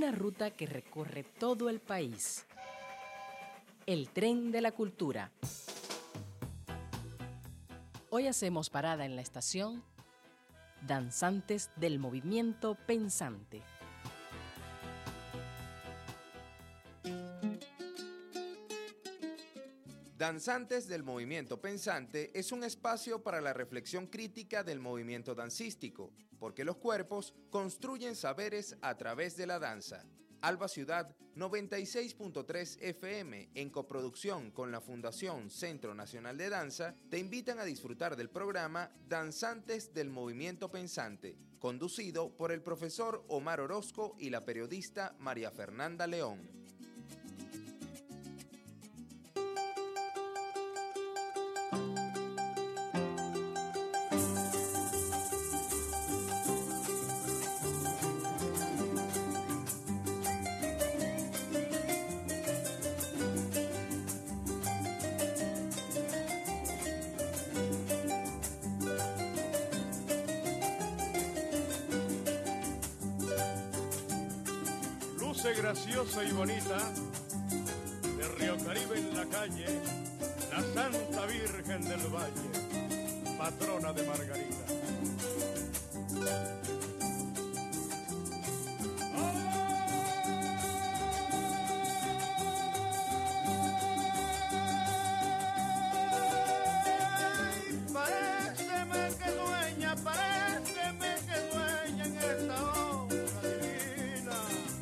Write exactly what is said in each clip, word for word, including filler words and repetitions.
una ruta que recorre todo el país. El tren de la cultura. Hoy hacemos parada en la estación Danzantes del Movimiento Pensante. Danzantes del Movimiento Pensante es un espacio para la reflexión crítica del movimiento dancístico, porque los cuerpos construyen saberes a través de la danza. Alba Ciudad noventa y seis punto tres F M, en coproducción con la Fundación Centro Nacional de Danza, te invitan a disfrutar del programa Danzantes del Movimiento Pensante, conducido por el profesor Omar Orozco y la periodista María Fernanda León. Graciosa y bonita, de Río Caribe en la calle, la Santa Virgen del Valle, patrona de Margarita. Ay, paréceme que dueña, paréceme que dueña en esta obra divina.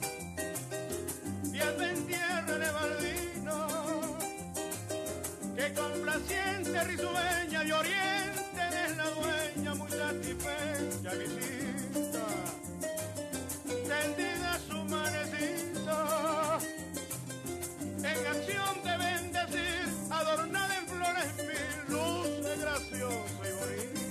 Que complaciente, risueña y oriente es la dueña, muy satisfecha visita, tendida su manecito, en acción de bendecir, adornada en flores mil, luce graciosa y bonita.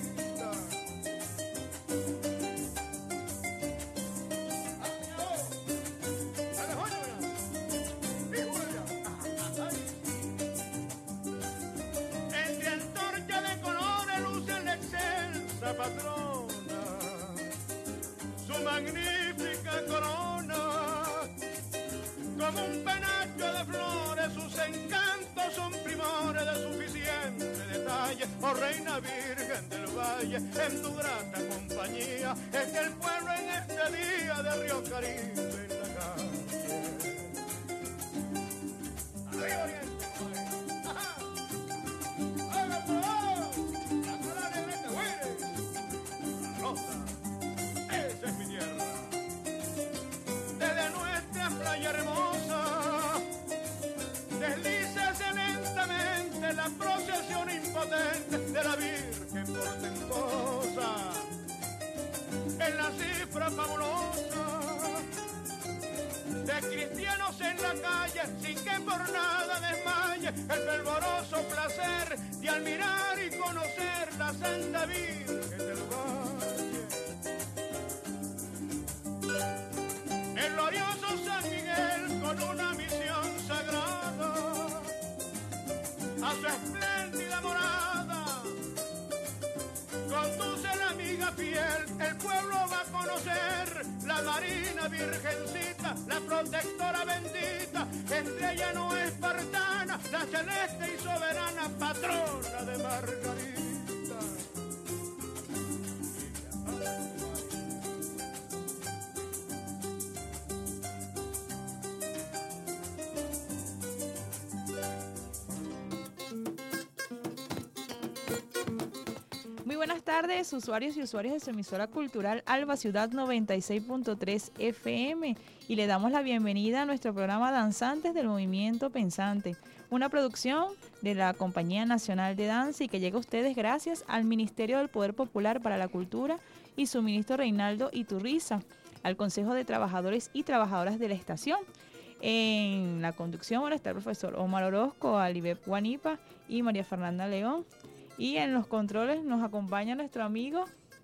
Patrona, su magnífica corona, como un penacho de flores, sus encantos son primores de suficiente detalle. Oh Reina Virgen del Valle, en tu grata compañía, es que el pueblo en este día de Río Caribe en la calle. Arriba Oriente. Esa es mi tierra. Desde nuestra playa hermosa deslízase lentamente la procesión impotente de la Virgen portentosa. En la cifra fabulosa de cristianos en la calle, sin que por nada desmaye el fervoroso placer de admirar y conocer la Santa Virgen del Valle. El glorioso San Miguel, con una misión sagrada, a su espléndida morada conduce la amiga fiel. El pueblo va a conocer la Marina Virgencita, la protectora bendita, estrella no espartana, la celeste y soberana patrona de Margarita. Buenas tardes, usuarios y usuarias de su emisora cultural Alba Ciudad noventa y seis punto tres F M, y le damos la bienvenida a nuestro programa Danzantes del Movimiento Pensante, una producción de la Compañía Nacional de Danza y que llega a ustedes gracias al Ministerio del Poder Popular para la Cultura y su ministro Reinaldo Iturriza, al Consejo de Trabajadores y Trabajadoras de la estación. En la conducción bueno, está el profesor Omar Orozco, Alibep Guanipa y María Fernanda León. Y en los controles nos acompaña nuestro amigo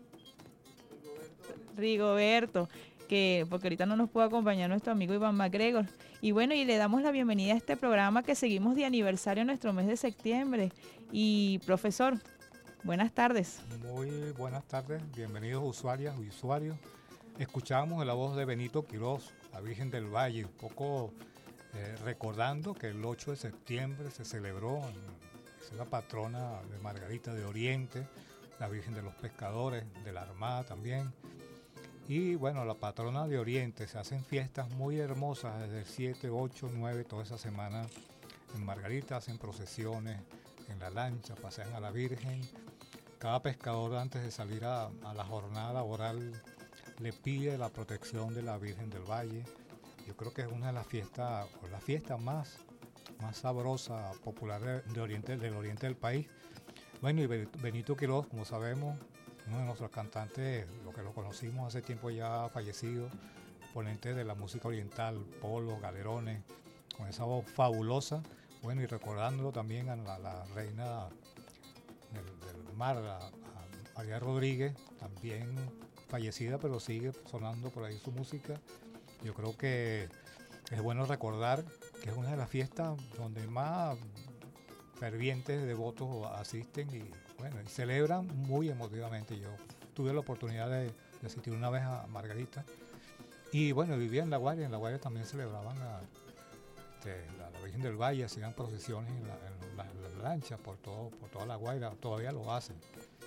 Rigoberto, que porque ahorita no nos puede acompañar nuestro amigo Iván MacGregor. Y bueno, y le damos la bienvenida a este programa que seguimos de aniversario en nuestro mes de septiembre. Y profesor, buenas tardes. Muy buenas tardes, bienvenidos usuarias y usuarios escuchábamos la voz de Benito Quirós, la Virgen del Valle, un poco eh, recordando que el ocho de septiembre se celebró, es la patrona de Margarita de Oriente, la Virgen de los Pescadores, de la Armada también. Y bueno, la patrona de Oriente, se hacen fiestas muy hermosas desde el siete, ocho, nueve, toda esa semana en Margarita, hacen procesiones en la lancha, pasean a la Virgen. Cada pescador antes de salir a, a la jornada laboral le pide la protección de la Virgen del Valle. Yo creo que es una de las fiestas, o la fiesta más, más sabrosa, popular de, de oriente, del oriente del país. Bueno, y Benito Quirós, como sabemos, uno de nuestros cantantes, lo que lo conocimos hace tiempo ya fallecido, ponente de la música oriental, polos, galerones, con esa voz fabulosa. Bueno, y recordándolo también a la, la reina del, del mar, a, a María Rodríguez, también fallecida, pero sigue sonando por ahí su música. Yo creo que es bueno recordar que es una de las fiestas donde más fervientes devotos asisten y, bueno, y celebran muy emotivamente. Yo tuve la oportunidad de, de asistir una vez a Margarita y bueno, vivía en La Guaira. En La Guaira también celebraban a, este, la, la Virgen del Valle, hacían procesiones en la, en la, en la lancha por, todo, por toda La Guaira, todavía lo hacen.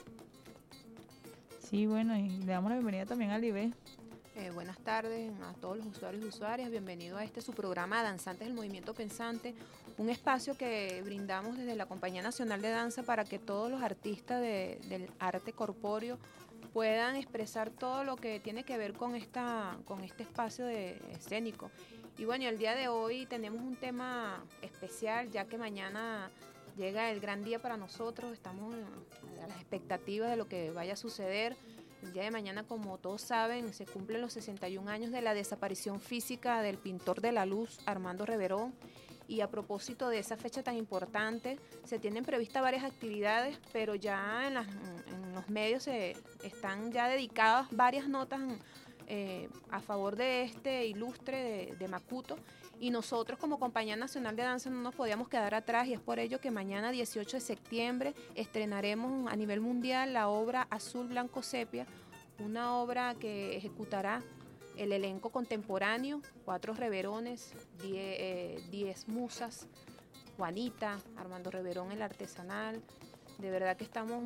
Sí, bueno, y le damos la bienvenida también a Libé. Eh, buenas tardes a todos los usuarios y usuarias, bienvenido a este su programa Danzantes del Movimiento Pensante, un espacio que brindamos desde la Compañía Nacional de Danza para que todos los artistas de, del arte corpóreo puedan expresar todo lo que tiene que ver con, esta, con este espacio de, escénico. Y bueno, el día de hoy tenemos un tema especial, ya que mañana llega el gran día para nosotros, estamos a las expectativas de lo que vaya a suceder. El día de mañana, como todos saben, se cumplen los sesenta y un años de la desaparición física del pintor de la luz, Armando Reverón. Y a propósito de esa fecha tan importante, se tienen previstas varias actividades, pero ya en, las, en los medios se están ya dedicadas varias notas eh, a favor de este ilustre de, de Macuto. Y nosotros como Compañía Nacional de Danza no nos podíamos quedar atrás y es por ello que mañana dieciocho de septiembre estrenaremos a nivel mundial la obra Azul Blanco Sepia, una obra que ejecutará el elenco contemporáneo, cuatro reverones, diez, eh, diez musas, Juanita, Armando Reverón el artesanal. De verdad que estamos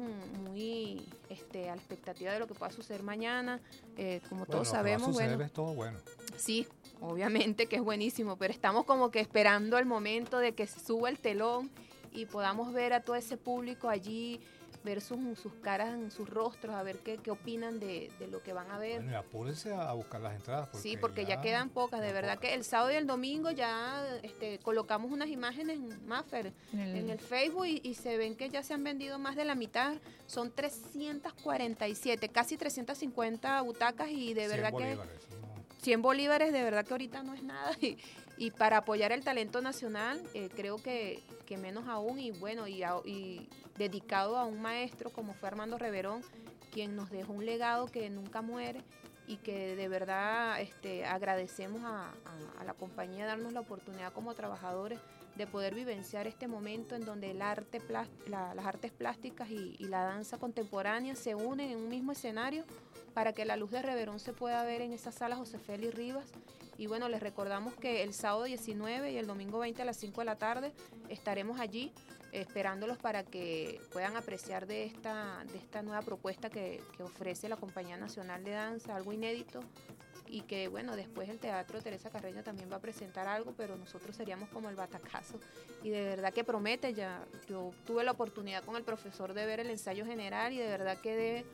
muy este, a la expectativa de lo que pueda suceder mañana. Eh, como bueno, todos sabemos, va a suceder, bueno, es todo bueno. Sí, obviamente que es buenísimo, pero estamos como que esperando el momento de que se suba el telón y podamos ver a todo ese público allí, ver sus, sus caras, sus rostros, a ver qué, qué opinan de, de lo que van a ver. Bueno, y apúrense a buscar las entradas. Porque sí, porque ya, ya quedan pocas, de verdad pocas. Que el sábado y el domingo ya este, colocamos unas imágenes en Maffer, en el, en el Facebook y, y se ven que ya se han vendido más de la mitad, son trescientas cuarenta y siete, casi trescientas cincuenta butacas y de verdad que cien bolívares, de verdad que ahorita no es nada y, y para apoyar el talento nacional eh, creo que, que menos aún y bueno y, a, y dedicado a un maestro como fue Armando Reverón, quien nos dejó un legado que nunca muere y que de verdad este, agradecemos a, a, a la compañía darnos la oportunidad como trabajadores de poder vivenciar este momento en donde el arte la, las artes plásticas y, y la danza contemporánea se unen en un mismo escenario para que la luz de Reverón se pueda ver en esa sala José Félix Rivas. Y bueno, les recordamos que el sábado diecinueve y el domingo veinte a las cinco de la tarde estaremos allí esperándolos para que puedan apreciar de esta, de esta nueva propuesta que, que ofrece la Compañía Nacional de Danza, algo inédito, y que bueno, después el Teatro Teresa Carreño también va a presentar algo, pero nosotros seríamos como el batacazo, y de verdad que promete. Ya yo tuve la oportunidad con el profesor de ver el ensayo general y de verdad quedé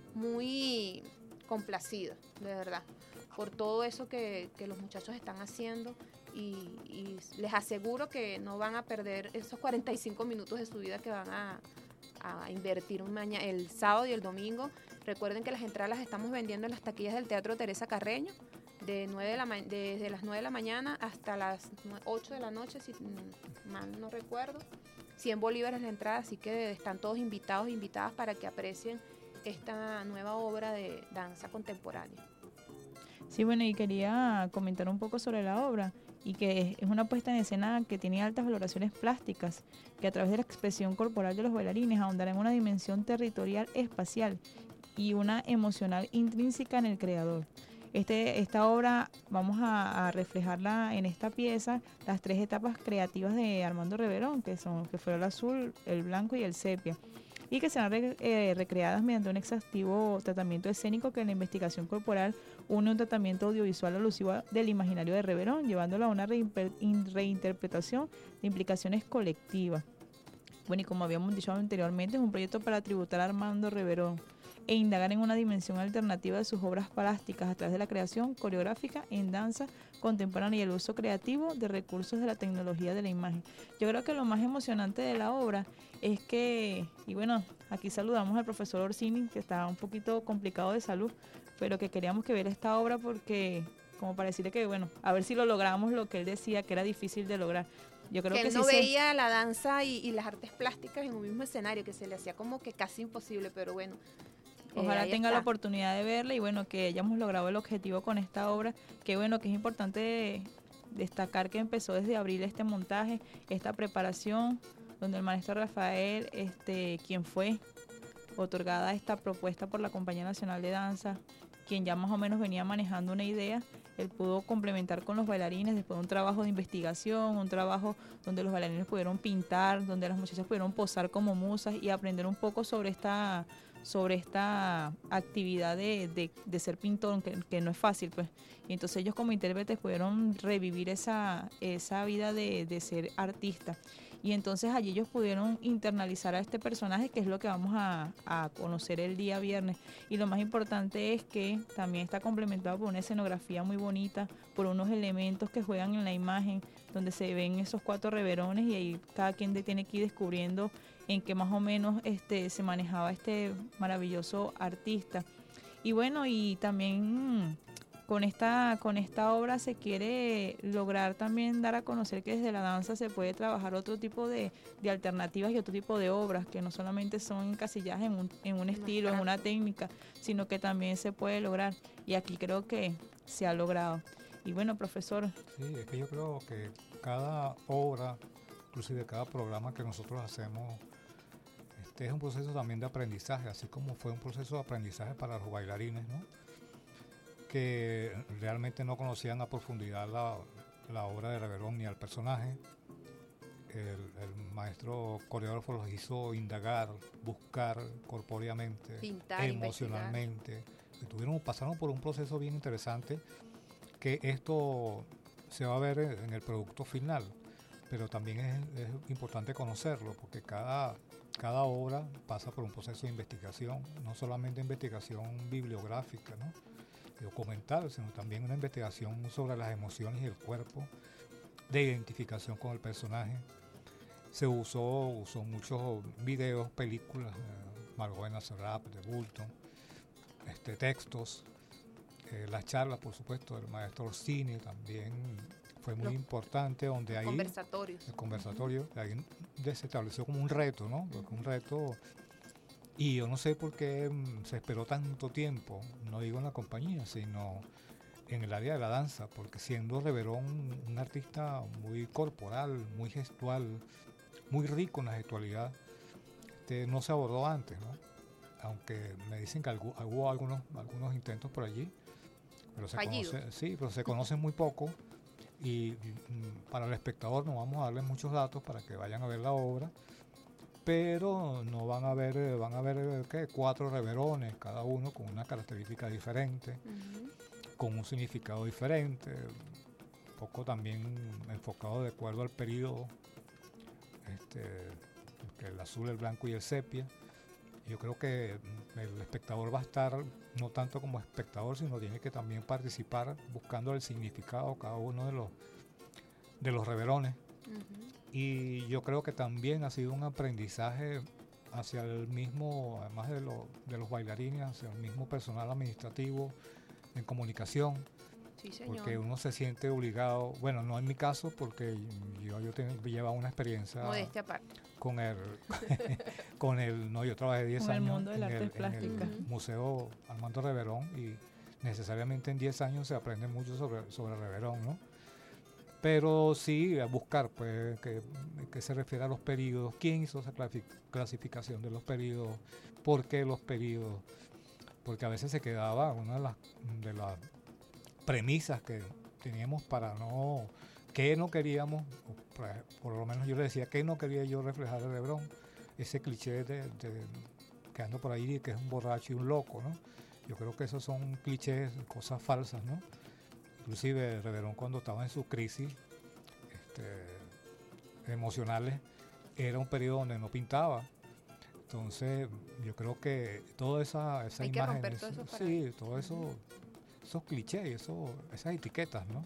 muy complacida, de verdad, por todo eso que, que los muchachos están haciendo. Y, y les aseguro que no van a perder esos cuarenta y cinco minutos de su vida que van a, a invertir un mañana, el sábado y el domingo. Recuerden que las entradas las estamos vendiendo en las taquillas del Teatro Teresa Carreño de nueve de la, desde las nueve de la mañana hasta las ocho de la noche, si mal no recuerdo. cien bolívares la entrada, así que están todos invitados e invitadas para que aprecien esta nueva obra de danza contemporánea. Sí, bueno, y quería comentar un poco sobre la obra, y que es una puesta en escena que tiene altas valoraciones plásticas, que a través de la expresión corporal de los bailarines ahondará en una dimensión territorial espacial y una emocional intrínseca en el creador. Este, esta obra vamos a, a reflejarla en esta pieza, las tres etapas creativas de Armando Reverón, que son que fue el azul, el blanco y el sepia, y que serán re, eh, recreadas mediante un exhaustivo tratamiento escénico que en la investigación corporal une un tratamiento audiovisual alusivo del imaginario de Reverón, llevándolo a una reinter, reinterpretación de implicaciones colectivas. Bueno, y como habíamos dicho anteriormente, es un proyecto para tributar a Armando Reverón e indagar en una dimensión alternativa de sus obras plásticas a través de la creación coreográfica en danza contemporánea y el uso creativo de recursos de la tecnología de la imagen. Yo creo que lo más emocionante de la obra es que, y bueno, aquí saludamos al profesor Orsini, que está un poquito complicado de salud, pero que queríamos que viera esta obra porque, como para decirle que, bueno, a ver si lo logramos lo que él decía que era difícil de lograr. Yo creo que, que él no sí veía se... la danza y, y las artes plásticas en un mismo escenario, que se le hacía como que casi imposible, pero bueno. Ojalá eh, tenga está. la oportunidad de verla y bueno, que hayamos logrado el objetivo con esta obra, que bueno, que es importante destacar que empezó desde abril este montaje, esta preparación, donde el maestro Rafael, este, quien fue otorgada esta propuesta por la Compañía Nacional de Danza, quien ya más o menos venía manejando una idea, él pudo complementar con los bailarines después de un trabajo de investigación, un trabajo donde los bailarines pudieron pintar, donde las muchachas pudieron posar como musas y aprender un poco sobre esta sobre esta actividad de, de, de ser pintor, que, que no es fácil, pues. Y entonces ellos como intérpretes pudieron revivir esa, esa vida de, de ser artista. Y entonces allí ellos pudieron internalizar a este personaje, que es lo que vamos a, a conocer el día viernes. Y lo más importante es que también está complementado por una escenografía muy bonita, por unos elementos que juegan en la imagen, donde se ven esos cuatro reverones y ahí cada quien tiene que ir descubriendo en qué más o menos este, se manejaba este maravilloso artista. Y bueno, y también con esta, con esta obra se quiere lograr también dar a conocer que desde la danza se puede trabajar otro tipo de, de alternativas y otro tipo de obras, que no solamente son encasilladas en un, en un estilo, en una técnica, sino que también se puede lograr. Y aquí creo que se ha logrado. Y bueno, profesor. Sí, es que yo creo que cada obra, inclusive cada programa que nosotros hacemos, este es un proceso también de aprendizaje, así como fue un proceso de aprendizaje para los bailarines, ¿no? Que realmente no conocían a profundidad la, la obra de Reverón ni al personaje. El, el maestro coreógrafo los hizo indagar, buscar corpóreamente, pintar, emocionalmente. Y tuvieron, pasaron por un proceso bien interesante, que esto se va a ver en el producto final, pero también es, es importante conocerlo, porque cada, cada obra pasa por un proceso de investigación, no solamente investigación bibliográfica, ¿no?, documental, sino también una investigación sobre las emociones y el cuerpo, de identificación con el personaje. Se usó, usó muchos videos, películas, eh, Margot Serap, de Bulton, este, textos, eh, las charlas, por supuesto, del maestro Orsini también fue muy Los, importante, donde ahí conversatorios. el conversatorio, uh-huh. ahí se estableció como un reto, ¿no? Uh-huh. Un reto. Y yo no sé por qué mm, se esperó tanto tiempo, no digo en la compañía, sino en el área de la danza, porque siendo Reverón un artista muy corporal, muy gestual, muy rico en la gestualidad, este, no se abordó antes, ¿no? Aunque me dicen que algo, hubo algunos, algunos intentos por allí, pero se conoce, sí, pero se conocen muy poco, y mm, para el espectador no vamos a darles muchos datos para que vayan a ver la obra, pero no van a ver, van a ver ¿qué? cuatro reverones, cada uno con una característica diferente, uh-huh. con un significado diferente, un poco también enfocado de acuerdo al periodo, este, el azul, el blanco y el sepia. Yo creo que el espectador va a estar no tanto como espectador, sino tiene que también participar buscando el significado cada uno de los, de los reverones. Uh-huh. Y yo creo que también ha sido un aprendizaje hacia el mismo, además de, lo, de los bailarines, hacia el mismo personal administrativo en comunicación. Sí, señor. Porque uno se siente obligado, bueno, no en mi caso, porque yo, yo tengo, llevaba una experiencia modestia aparte con el, con el, no, yo trabajé diez con años el mundo de en, las el, artes plásticas. en el Museo Armando Reverón, y necesariamente en diez años se aprende mucho sobre, sobre Reverón, ¿no? Pero sí a buscar, pues, que, que se refiere a los periodos, quién hizo esa clasificación de los periodos, por qué los periodos, porque a veces se quedaba una de las, de las premisas que teníamos para no, que no queríamos, por, por lo menos yo le decía que no quería yo reflejar el Reverón, ese cliché de, de que anda por ahí que es un borracho y un loco, ¿no? Yo creo que esos son clichés, cosas falsas, ¿no? Inclusive el Reverón cuando estaba en su crisis este, emocionales, era un periodo donde no pintaba. Entonces, yo creo que toda esa, esa Hay imagen, que romper eso, todo eso sí, todo eso, esos clichés, eso, esas etiquetas, ¿no?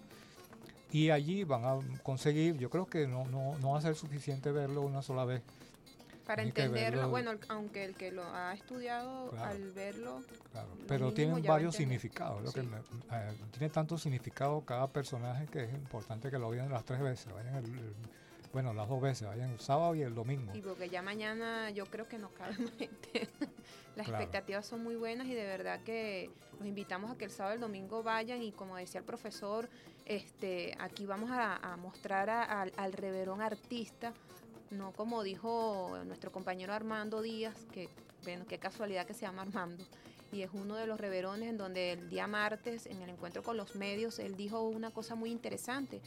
Y allí van a conseguir, yo creo que no, no, no va a ser suficiente verlo una sola vez. Para Tiene que entenderlo, verlo- bueno, aunque el que lo ha estudiado, Claro. al verlo, Claro, lo pero mínimo tienen ya va a varios entender. significados. Lo que Sí. me- eh, tiene tanto significado cada personaje que es importante que lo vean las tres veces. Vayan el- el- bueno, las dos veces, vayan el sábado y el domingo. y porque ya mañana yo creo que nos cabe más gente. Las Claro. expectativas son muy buenas y de verdad que los invitamos a que el sábado y el domingo vayan y como decía el profesor, este, aquí vamos a, a mostrar a- al, al Reverón artista, no como dijo nuestro compañero Armando Díaz, que bueno, qué casualidad que se llama Armando, y es uno de los reverones en donde el día martes, en el encuentro con los medios, él dijo una cosa muy interesante,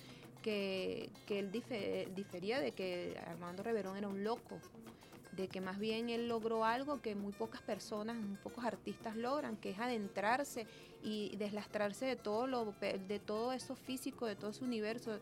que, que él dife- difería de que Armando Reverón era un loco, de que más bien él logró algo que muy pocas personas, muy pocos artistas logran, que es adentrarse y deslastrarse de todo lo pe- de todo eso físico, de todo ese universo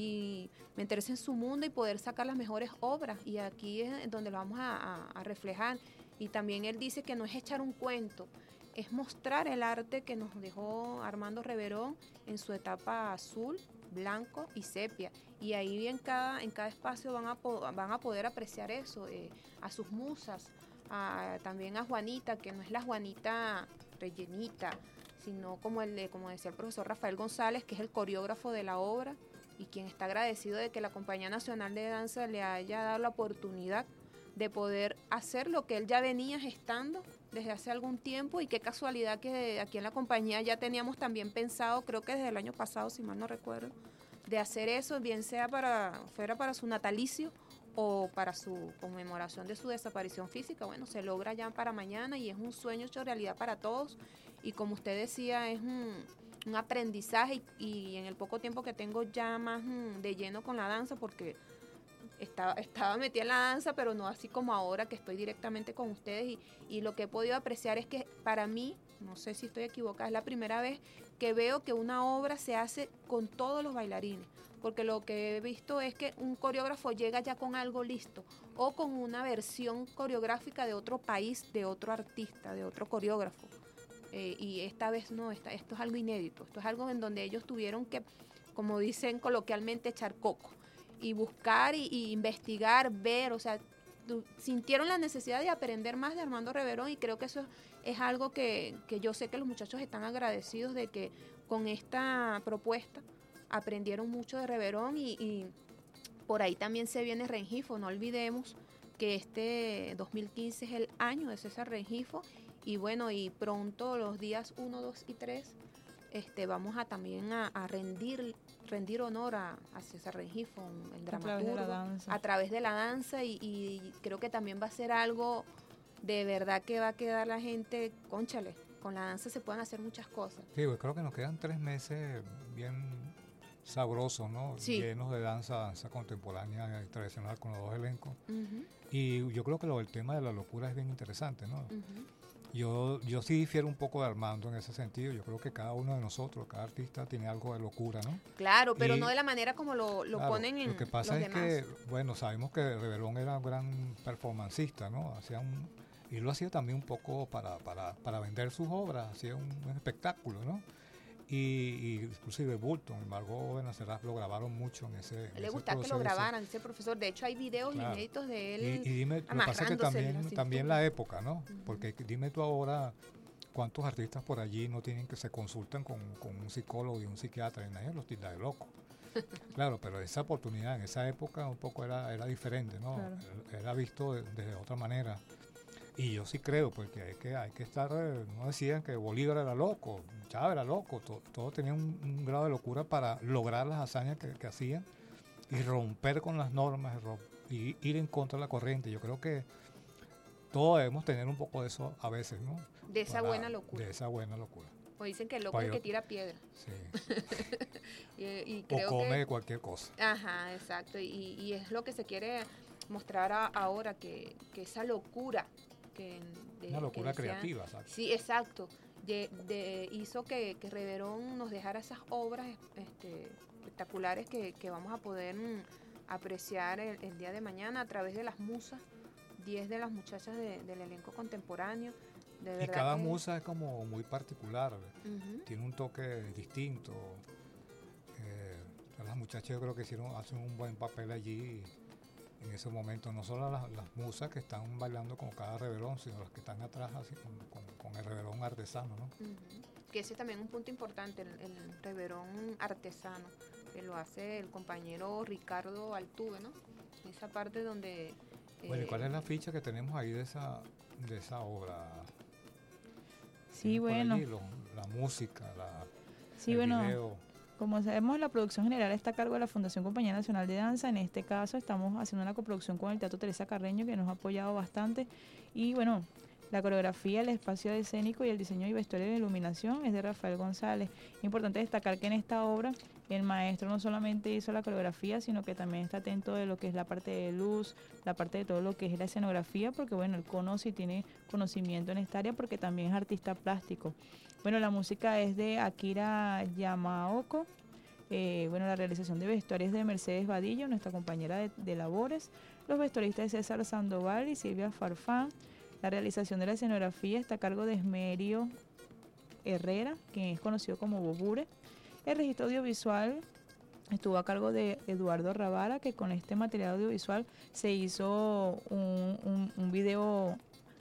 y meterse en su mundo y poder sacar las mejores obras. Y aquí es donde lo vamos a, a- a reflejar. Y también él dice que no es echar un cuento, es mostrar el arte que nos dejó Armando Reverón en su etapa azul, blanco y sepia. Y ahí en cada, en cada espacio van a, po- van a poder apreciar eso, eh, a sus musas, a- también a Juanita, que no es la Juanita rellenita, sino como, el de, como decía el profesor Rafael González, que es el coreógrafo de la obra y quien está agradecido de que la Compañía Nacional de Danza le haya dado la oportunidad de poder hacer lo que él ya venía gestando desde hace algún tiempo y qué casualidad que aquí en la compañía ya teníamos también pensado, creo que desde el año pasado, si mal no recuerdo, de hacer eso, bien sea para, fuera para su natalicio o para su conmemoración de su desaparición física. Bueno, se logra ya para mañana y es un sueño hecho realidad para todos y como usted decía, es un, un aprendizaje y, y en el poco tiempo que tengo ya más mm, de lleno con la danza porque estaba, estaba metida en la danza, pero no así como ahora que estoy directamente con ustedes y, y lo que he podido apreciar es que para mí, no sé si estoy equivocada, es la primera vez que veo que una obra se hace con todos los bailarines, porque lo que he visto es que un coreógrafo llega ya con algo listo o con una versión coreográfica de otro país, de otro artista, de otro coreógrafo. Eh, y esta vez no, esta, esto es algo inédito, esto es algo en donde ellos tuvieron que, como dicen coloquialmente, echar coco y buscar y, y investigar, ver, o sea, tu, sintieron la necesidad de aprender más de Armando Reverón y creo que eso es, es algo que, que yo sé que los muchachos están agradecidos de que con esta propuesta aprendieron mucho de Reverón y, y por ahí también se viene Rengifo, no olvidemos que este dos mil quince es el año de César Rengifo y bueno, y pronto los días uno, dos y tres este, vamos a también a, a rendir rendir honor a, a César Rengifo, el dramaturgo, a través de la danza, a través de la danza y, y creo que también va a ser algo de verdad que va a quedar la gente, cónchale, con la danza se pueden hacer muchas cosas. Sí, pues creo que nos quedan tres meses bien sabrosos, ¿no? Sí. Llenos de danza, danza contemporánea y tradicional con los dos elencos. Uh-huh. Y yo creo que lo, el tema de la locura es bien interesante, ¿no? Uh-huh. Yo, yo sí difiero un poco de Armando en ese sentido. Yo creo que cada uno de nosotros, cada artista tiene algo de locura, ¿no? Claro, pero Y, no de la manera como lo, lo claro, ponen en lo que pasa los es demás. que, bueno, sabemos que Reverón era un gran performancista, ¿no? Hacía un, y lo hacía también un poco para, para, para vender sus obras, hacía un, un espectáculo, ¿no? Y, y inclusive Bulton, Margot Benacerraf lo grabaron mucho en ese en Le ese gustaba que lo proceso. grabaran, dice el profesor. De hecho, hay videos Claro. inéditos de él. Y, y dime, lo que pasa es que amarrándose en la también, también cintura. la época, ¿no? Ujú. Porque dime tú ahora cuántos artistas por allí no tienen que se consultan con, con un psicólogo y un psiquiatra y nadie los tilda de loco. Claro, pero esa oportunidad en esa época un poco era, era diferente, ¿no? Claro. Era visto de, de otra manera. Y yo sí creo, porque hay que, hay que estar, eh, no decían que Bolívar era loco, Chávez era loco, to, todos tenían un, un grado de locura para lograr las hazañas que, que hacían y romper con las normas y ir en contra de la corriente. Yo creo que todos debemos tener un poco de eso a veces, ¿no? De esa Para- buena locura. De esa buena locura. O dicen que el loco es el que tira piedra. Sí. y, y creo o come que, cualquier cosa. Ajá, exacto. Y, y es lo que se quiere mostrar a, ahora, que, que esa locura. Que, de, Una locura que decían, creativa, ¿sabes? Sí, exacto. De, de, hizo que, que Reverón nos dejara esas obras este, espectaculares que, que vamos a poder mm, apreciar el, el día de mañana a través de las musas, diez de las muchachas de, del elenco contemporáneo. De verdad y cada que, musa es como muy particular, uh-huh. tiene un toque distinto. Eh, las muchachas yo creo que hicieron, hacen un buen papel allí en ese momento, no solo las, las musas que están bailando con cada reverón, sino las que están atrás así con, con, con el reverón artesano, ¿no? Uh-huh. Que ese es también un punto importante, el, el reverón artesano, que lo hace el compañero Ricardo Altuve, ¿no? Esa parte donde... Bueno, ¿y eh, cuál es la ficha que tenemos ahí de esa, de esa obra? Sí, bueno. Allí, lo, la música, la, sí, el bueno. video. Como sabemos, la producción general está a cargo de la Fundación Compañía Nacional de Danza. En este caso estamos haciendo una coproducción con el Teatro Teresa Carreño, que nos ha apoyado bastante. Y bueno, la coreografía, el espacio escénico y el diseño y vestuario de iluminación es de Rafael González. Es importante destacar que en esta obra el maestro no solamente hizo la coreografía, sino que también está atento de lo que es la parte de luz, la parte de todo lo que es la escenografía, porque bueno, él conoce y tiene conocimiento en esta área porque también es artista plástico. Bueno, la música es de Akira Yamaoka. Eh, bueno, la realización de vestuarios de Mercedes Vadillo, nuestra compañera de, de labores. Los vestuaristas de César Sandoval y Silvia Farfán. La realización de la escenografía está a cargo de Esmerio Herrera, quien es conocido como Bobure. El registro audiovisual estuvo a cargo de Eduardo Ravara, que con este material audiovisual se hizo un, un, un video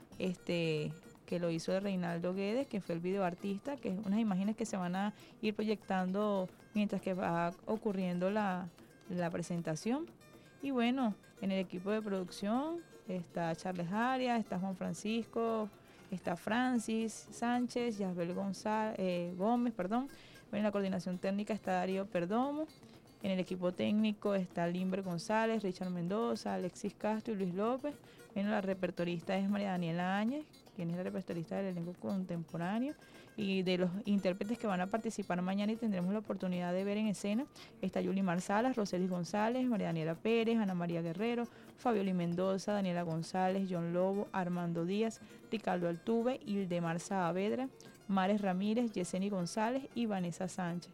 este, que lo hizo de Reinaldo Guedes, que fue el videoartista, que es unas imágenes que se van a ir proyectando mientras que va ocurriendo la, la presentación. Y bueno, en el equipo de producción está Charles Arias, está Juan Francisco, está Francis Sánchez, Yasbel González, eh, Gómez, perdón. En la coordinación técnica está Darío Perdomo. En el equipo técnico está Limber González, Richard Mendoza, Alexis Castro y Luis López. Bueno, la repertorista es María Daniela Áñez, quien es la repertorista del elenco contemporáneo. Y de los intérpretes que van a participar mañana y tendremos la oportunidad de ver en escena, está Yulimar Salas, Roselis González, María Daniela Pérez, Ana María Guerrero, Fabioli Mendoza, Daniela González, John Lobo, Armando Díaz, Ricardo Altuve, Ildemar Saavedra, Mares Ramírez, Yeseni González y Vanessa Sánchez.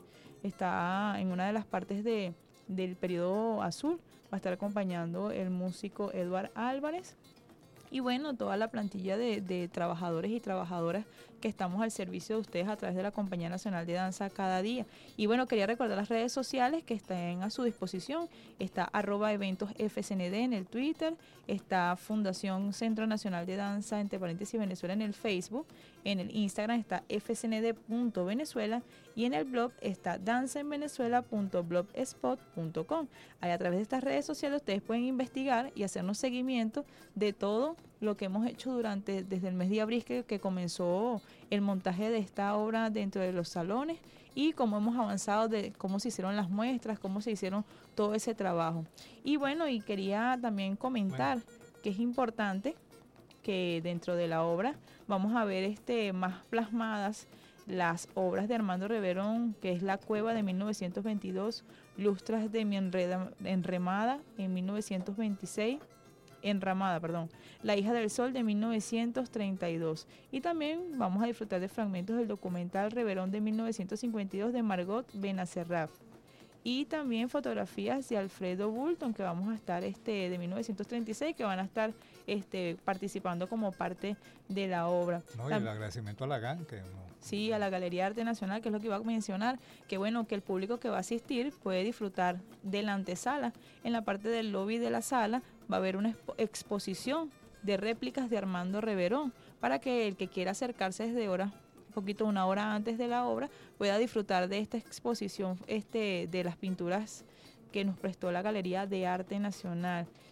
Está en una de las partes de, del periodo azul, va a estar acompañando el músico Eduard Álvarez. Y bueno, toda la plantilla de, de trabajadores y trabajadoras que estamos al servicio de ustedes a través de la Compañía Nacional de Danza cada día. Y bueno, quería recordar las redes sociales que están a su disposición. Está arroba eventos F C N D en el Twitter, está Fundación Centro Nacional de Danza, entre paréntesis Venezuela, en el Facebook, en el Instagram está f c n d punto venezuela y en el blog está danza en venezuela punto blogspot punto com. Ahí a través de estas redes sociales ustedes pueden investigar y hacernos seguimiento de todo lo que hemos hecho durante desde el mes de abril que, que comenzó el montaje de esta obra dentro de los salones y cómo hemos avanzado, de cómo se hicieron las muestras, cómo se hicieron todo ese trabajo. Y bueno, y quería también comentar bueno. que es importante que dentro de la obra vamos a ver este más plasmadas las obras de Armando Reverón, que es La Cueva de mil novecientos veintidós, Lustras de mi enreda, enremada en mil novecientos veintiséis, Enramada, perdón, La Hija del Sol de mil novecientos treinta y dos. Y también vamos a disfrutar de fragmentos del documental Reverón de mil novecientos cincuenta y dos de Margot Benacerraf. Y también fotografías de Alfredo Bulton, que vamos a estar este de mil novecientos treinta y seis, que van a estar este participando como parte de la obra. No, y el agradecimiento a la G A N, que no. Sí, a la Galería Arte Nacional, que es lo que iba a mencionar, que bueno, que el público que va a asistir puede disfrutar de la antesala. En la parte del lobby de la sala va a haber una expo- exposición de réplicas de Armando Reverón, para que el que quiera acercarse desde horas, un poquito una hora antes de la obra, pueda disfrutar de esta exposición este, de las pinturas que nos prestó la Galería de Arte Nacional.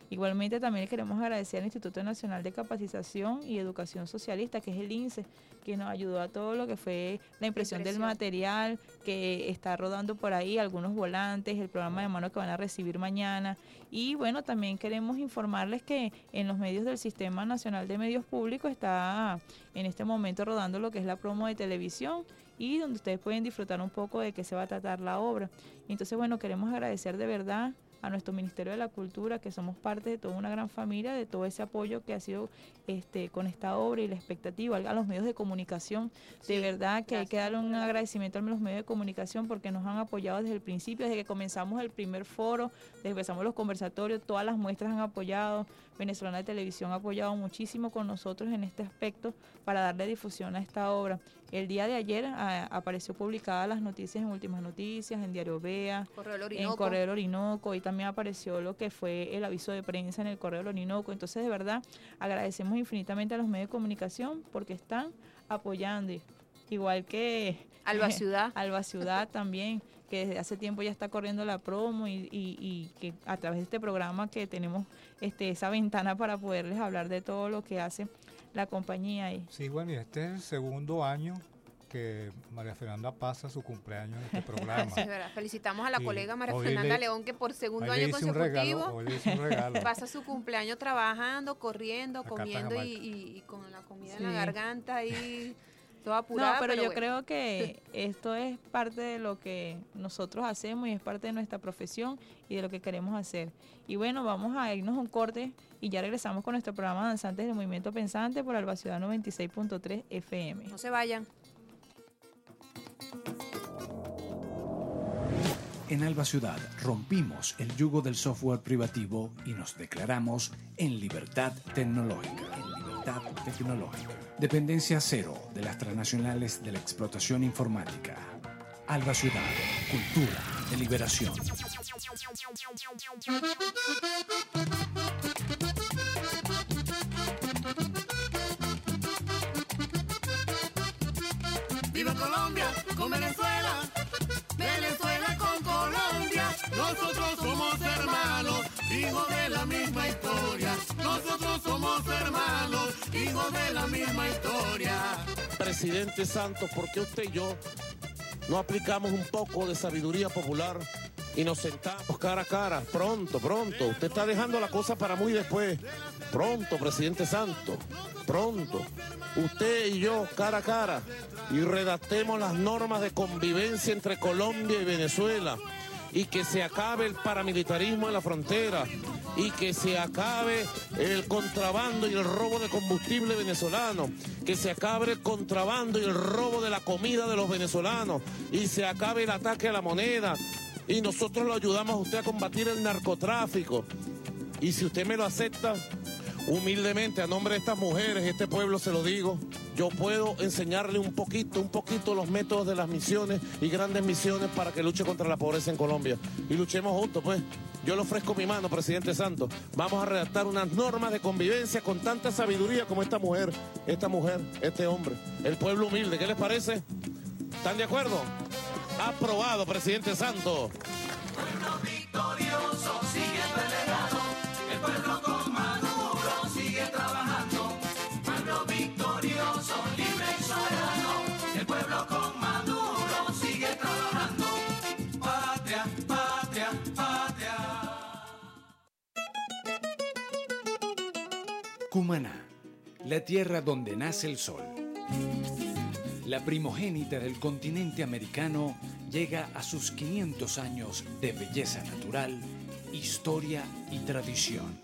Igualmente también queremos agradecer al Instituto Nacional de Capacitación y Educación Socialista, que es el INSE, que nos ayudó a todo lo que fue la impresión, impresión del material que está rodando por ahí, algunos volantes, el programa de mano que van a recibir mañana. Y bueno, también queremos informarles que en los medios del Sistema Nacional de Medios Públicos está en este momento rodando lo que es la promo de televisión, y donde ustedes pueden disfrutar un poco de qué se va a tratar la obra. Entonces, bueno, queremos agradecer de verdad a nuestro Ministerio de la Cultura, que somos parte de toda una gran familia, de todo ese apoyo que ha sido este, con esta obra y la expectativa, a los medios de comunicación. Sí, de verdad que gracias. Hay que darle un agradecimiento a los medios de comunicación porque nos han apoyado desde el principio, desde que comenzamos el primer foro, desde que empezamos los conversatorios, todas las muestras han apoyado. Venezolana de Televisión ha apoyado muchísimo con nosotros en este aspecto para darle difusión a esta obra. El día de ayer a, apareció publicada las noticias en Últimas Noticias, en Diario Vea, Correo del Orinoco. en Correo del Orinoco, y también apareció lo que fue el aviso de prensa en el Correo del Orinoco. Entonces, de verdad, agradecemos infinitamente a los medios de comunicación porque están apoyando, igual que Alba Ciudad. Alba Ciudad también, que desde hace tiempo ya está corriendo la promo y, y, y que a través de este programa que tenemos este, esa ventana para poderles hablar de todo lo que hace la compañía ahí. Sí, bueno, y este es el segundo año que María Fernanda pasa su cumpleaños en este programa. Sí, verdad. Felicitamos a la y colega María Fernanda le, León, que por segundo año consecutivo regalo, hoy le hice un regalo. pasa su cumpleaños trabajando, corriendo, Acá comiendo y, y, y con la comida sí. en la garganta y todo apurada. No, pero, pero yo bueno. creo que esto es parte de lo que nosotros hacemos y es parte de nuestra profesión y de lo que queremos hacer. Y bueno, vamos a irnos a un corte y ya regresamos con nuestro programa Danzantes del Movimiento Pensante por Alba Ciudad noventa y seis punto tres F M. No se vayan. En Alba Ciudad rompimos el yugo del software privativo y nos declaramos en libertad tecnológica. En libertad tecnológica. Dependencia cero de las transnacionales de la explotación informática. Alba Ciudad, cultura de liberación. ¡Viva Colombia con Venezuela! Venezuela con Colombia, nosotros somos hermanos, hijos de la misma historia. Nosotros somos hermanos, hijos de la misma historia. Presidente Santos, ¿por qué usted y yo no aplicamos un poco de sabiduría popular y nos sentamos cara a cara? Pronto, pronto. Usted está dejando la cosa para muy después. Pronto, presidente Santos, pronto. Usted y yo cara a cara y redactemos las normas de convivencia entre Colombia y Venezuela y que se acabe el paramilitarismo en la frontera y que se acabe el contrabando y el robo de combustible venezolano, que se acabe el contrabando y el robo de la comida de los venezolanos y se acabe el ataque a la moneda y nosotros lo ayudamos a usted a combatir el narcotráfico. Y si usted me lo acepta, humildemente, a nombre de estas mujeres, este pueblo se lo digo, yo puedo enseñarle un poquito, un poquito los métodos de las misiones y grandes misiones para que luche contra la pobreza en Colombia. Y luchemos juntos, pues. Yo le ofrezco mi mano, presidente Santos. Vamos a redactar unas normas de convivencia con tanta sabiduría como esta mujer, esta mujer, este hombre, el pueblo humilde. ¿Qué les parece? ¿Están de acuerdo? Aprobado, presidente Santos. Pueblo victorioso, sigue peleando. El pueblo con Maduro sigue trabajando. Pueblo victorioso, libre y soberano. El pueblo con Maduro sigue trabajando. Patria, patria, patria. Cumaná, la tierra donde nace el sol. La primogénita del continente americano llega a sus quinientos años de belleza natural, historia y tradición.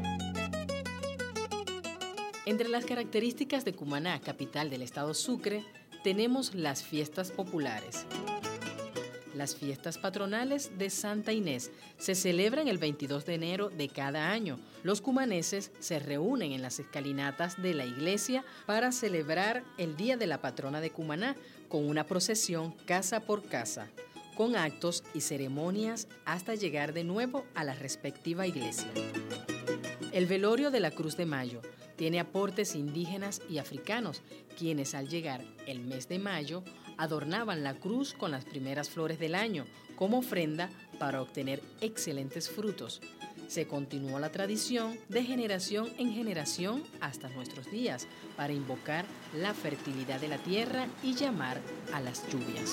Entre las características de Cumaná, capital del estado Sucre, tenemos las fiestas populares. Las fiestas patronales de Santa Inés se celebran el veintidós de enero de cada año. Los cumaneses se reúnen en las escalinatas de la iglesia para celebrar el Día de la Patrona de Cumaná con una procesión casa por casa, con actos y ceremonias hasta llegar de nuevo a la respectiva iglesia. El velorio de la Cruz de Mayo tiene aportes indígenas y africanos, quienes al llegar el mes de mayo adornaban la cruz con las primeras flores del año como ofrenda para obtener excelentes frutos. Se continuó la tradición de generación en generación hasta nuestros días para invocar la fertilidad de la tierra y llamar a las lluvias.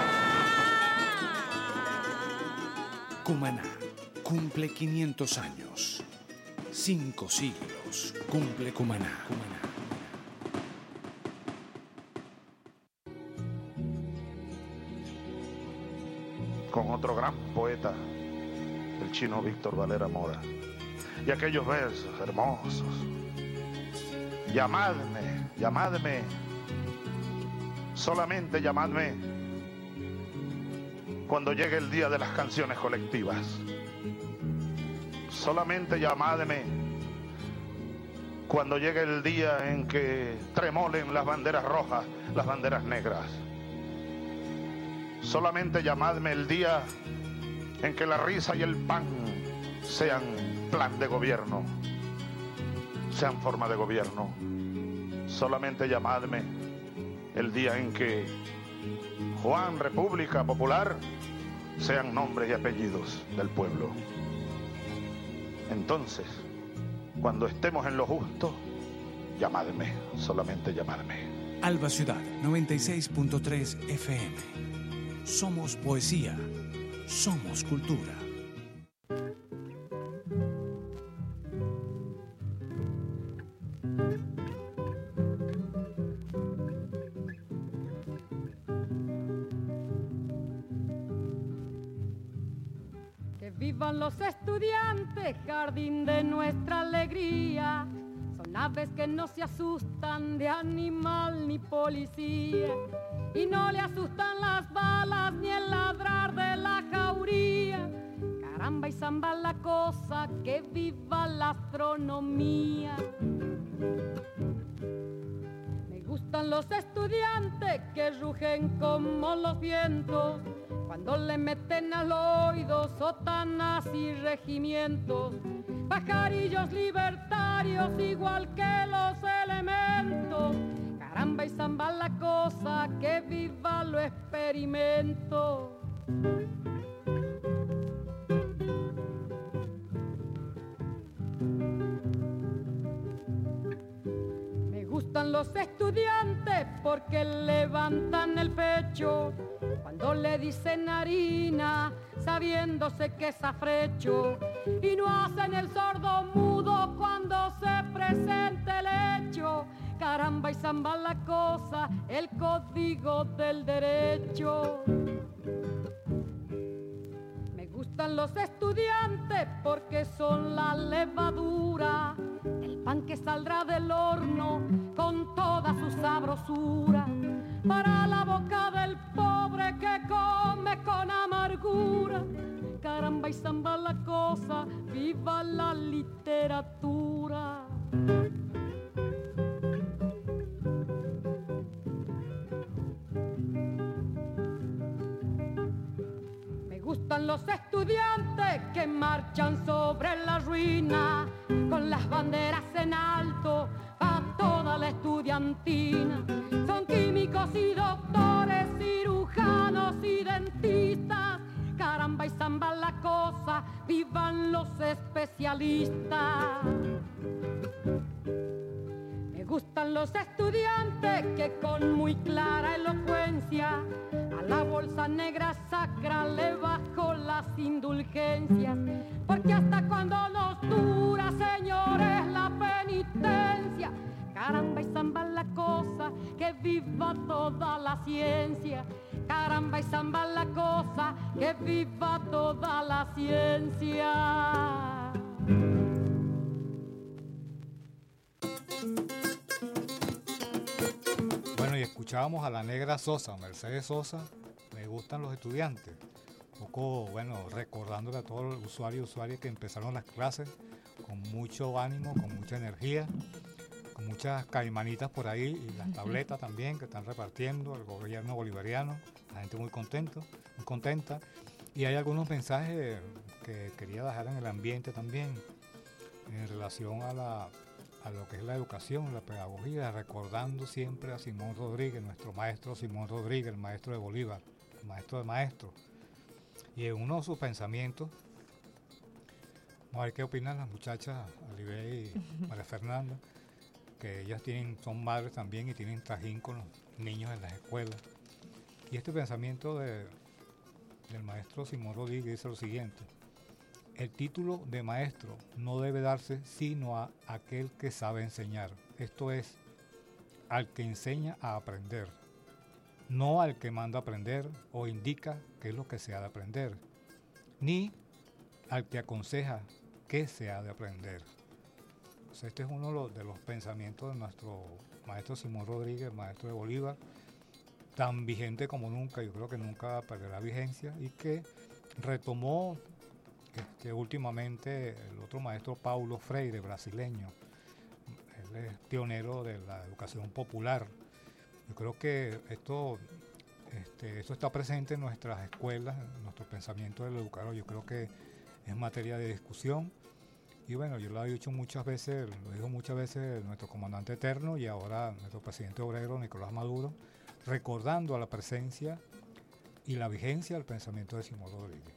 Cumaná cumple quinientos años. Cinco siglos cumple Cumaná. Cumaná. Con otro gran poeta, el chino Víctor Valera Mora, y aquellos versos hermosos. Llamadme, llamadme, solamente llamadme cuando llegue el día de las canciones colectivas. Solamente llamadme cuando llegue el día en que tremolen las banderas rojas, las banderas negras. Solamente llamadme el día en que la risa y el pan sean plan de gobierno, sean forma de gobierno. Solamente llamadme el día en que Juan, República Popular, sean nombres y apellidos del pueblo. Entonces, cuando estemos en lo justo, llamadme, solamente llamadme. Alba Ciudad noventa y seis punto tres F M. Somos poesía, somos cultura. Que vivan los estudiantes, jardín de nuestra alegría. Son aves que no se asustan de animal ni policía. Y no le asustan las balas ni el ladrar de la jauría. Caramba y zamba la cosa, que viva la astronomía. Me gustan los estudiantes que rugen como los vientos cuando le meten al oído sotanas y regimientos. Pajarillos libertarios igual que los elementos. Caramba y zamba la cosa, que viva lo experimento. Me gustan los estudiantes porque levantan el pecho cuando le dicen harina, sabiéndose que es afrecho, y no hacen el sordo mudo cuando se presente el hecho. Caramba y zamba la cosa, el código del derecho. Me gustan los estudiantes porque son la levadura, el pan que saldrá del horno con toda su sabrosura, para la boca del pobre que come con amargura. Caramba y zamba la cosa, viva la literatura. Me gustan los estudiantes que marchan sobre la ruina con las banderas en alto a toda la estudiantina. Son químicos y doctores, cirujanos y dentistas. Caramba y zamba la cosa, vivan los especialistas. Me gustan los estudiantes que con muy clara elocuencia a la bolsa negra sacra le bajo las indulgencias, porque hasta cuando nos dura, señores, la penitencia. Caramba y zamba la cosa, que viva toda la ciencia. Caramba y zamba la cosa, que viva toda la ciencia. Bueno, y escuchábamos a la negra Sosa, Mercedes Sosa. Me gustan los estudiantes. Un poco, bueno, recordándole a todos los usuarios y usuarias que empezaron las clases con mucho ánimo, con mucha energía, con muchas caimanitas por ahí y las tabletas también que están repartiendo el gobierno bolivariano. La gente muy contento, muy contenta. Y hay algunos mensajes que quería dejar en el ambiente también en relación a, la, a lo que es la educación, la pedagogía, recordando siempre a Simón Rodríguez, nuestro maestro Simón Rodríguez, el maestro de Bolívar, el maestro de maestros. Y en uno de sus pensamientos Vamos a ver qué opinan las muchachas, Alibé y María Fernanda, que ellas tienen, son madres también y tienen trajín con los niños en las escuelas. Y este pensamiento de, del maestro Simón Rodríguez dice lo siguiente: el título de maestro no debe darse sino a aquel que sabe enseñar, esto es, al que enseña a aprender, no al que manda a aprender o indica qué es lo que se ha de aprender, ni al que aconseja qué se ha de aprender. Pues este es uno de los, de los pensamientos de nuestro maestro Simón Rodríguez, maestro de Bolívar, tan vigente como nunca, yo creo que nunca perderá vigencia, y que retomó este, últimamente el otro maestro Paulo Freire, brasileño. Él es pionero de la educación popular. Yo creo que esto, este, esto está presente en nuestras escuelas, en nuestro pensamiento del educador. Yo creo que es materia de discusión. Y bueno, yo lo he dicho muchas veces, lo dijo muchas veces nuestro comandante eterno y ahora nuestro presidente obrero, Nicolás Maduro, recordando a la presencia y la vigencia del pensamiento de Simón Rodríguez.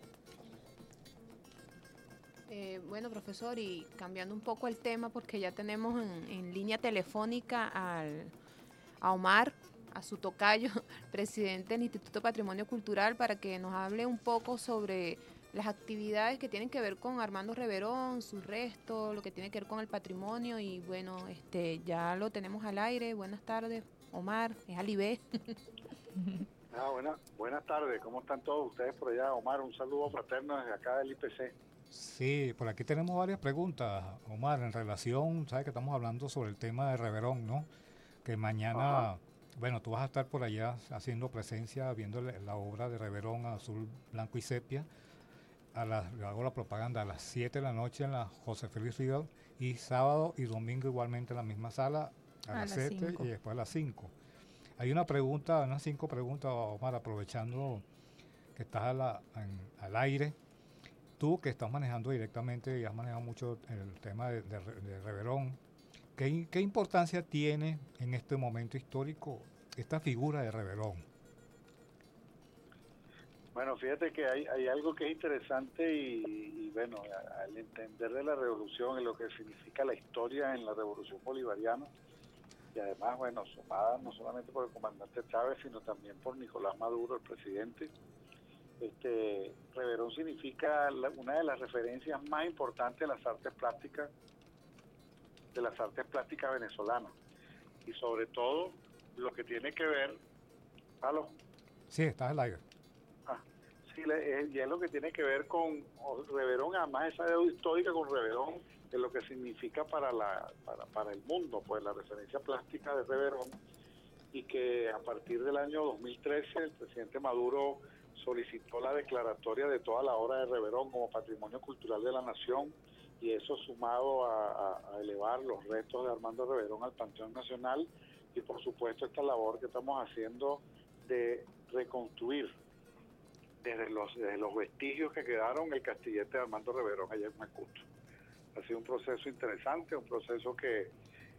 Eh, bueno, profesor, y cambiando un poco el tema, porque ya tenemos en, en línea telefónica al, a Omar, a su tocayo, presidente del Instituto Patrimonio Cultural, para que nos hable un poco sobre las actividades que tienen que ver con Armando Reverón, sus restos, lo que tiene que ver con el patrimonio. Y bueno, este ya lo tenemos al aire. Buenas tardes, Omar, es Alibé. Ah, buena, buenas tardes, ¿cómo están todos ustedes por allá? Omar, un saludo fraterno desde acá del I P C. Sí, por aquí tenemos varias preguntas, Omar, en relación, sabes que estamos hablando sobre el tema de Reverón, ¿no? Que mañana, ajá, bueno, tú vas a estar por allá haciendo presencia, viendo la obra de Reverón Azul, Blanco y Sepia. A las, hago la propaganda a las siete de la noche en la José Félix Rivel, y sábado y domingo igualmente en la misma sala a, a las siete y después a las cinco. Hay una pregunta, unas cinco preguntas, Omar, aprovechando que estás a la, en, al aire. Tú que estás manejando directamente y has manejado mucho el tema de, de, de Reverón, ¿qué, ¿qué importancia tiene en este momento histórico esta figura de Reverón? Bueno, fíjate que hay, hay algo que es interesante y, y bueno, al entender de la revolución y lo que significa la historia en la revolución bolivariana, y además, bueno, sumada no solamente por el comandante Chávez, sino también por Nicolás Maduro, el presidente, este Reverón significa la, una de las referencias más importantes de las artes plásticas, de las artes plásticas venezolanas, y sobre todo lo que tiene que ver, ¿aló? Sí, estás al aire. Sí, y es lo que tiene que ver con Reverón, además esa deuda histórica con Reverón, es lo que significa para la para, para el mundo, pues la referencia plástica de Reverón, y que a partir del año dos mil trece el presidente Maduro solicitó la declaratoria de toda la obra de Reverón como patrimonio cultural de la nación, y eso sumado a, a, a elevar los restos de Armando Reverón al Panteón Nacional, y por supuesto esta labor que estamos haciendo de reconstruir desde los, desde los vestigios que quedaron el castillete de Armando Reverón allá en Macuto. Ha sido un proceso interesante, un proceso que,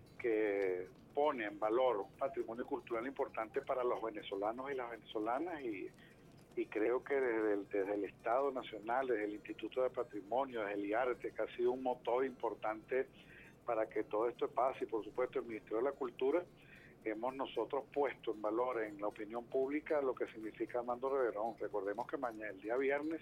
que pone en valor un patrimonio cultural importante para los venezolanos y las venezolanas, y, y creo que desde el, desde el Estado Nacional, desde el Instituto de Patrimonio, desde el IARTE, que ha sido un motor importante para que todo esto pase, y por supuesto el Ministerio de la Cultura, hemos nosotros puesto en valor en la opinión pública lo que significa Armando Reverón. Recordemos que mañana, el día viernes,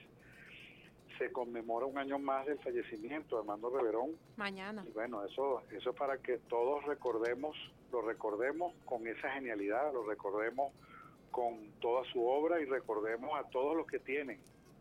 se conmemora un año más del fallecimiento de Armando Reverón. Mañana. Y bueno, eso, eso es para que todos recordemos, lo recordemos con esa genialidad, lo recordemos con toda su obra, y recordemos a todos los que tienen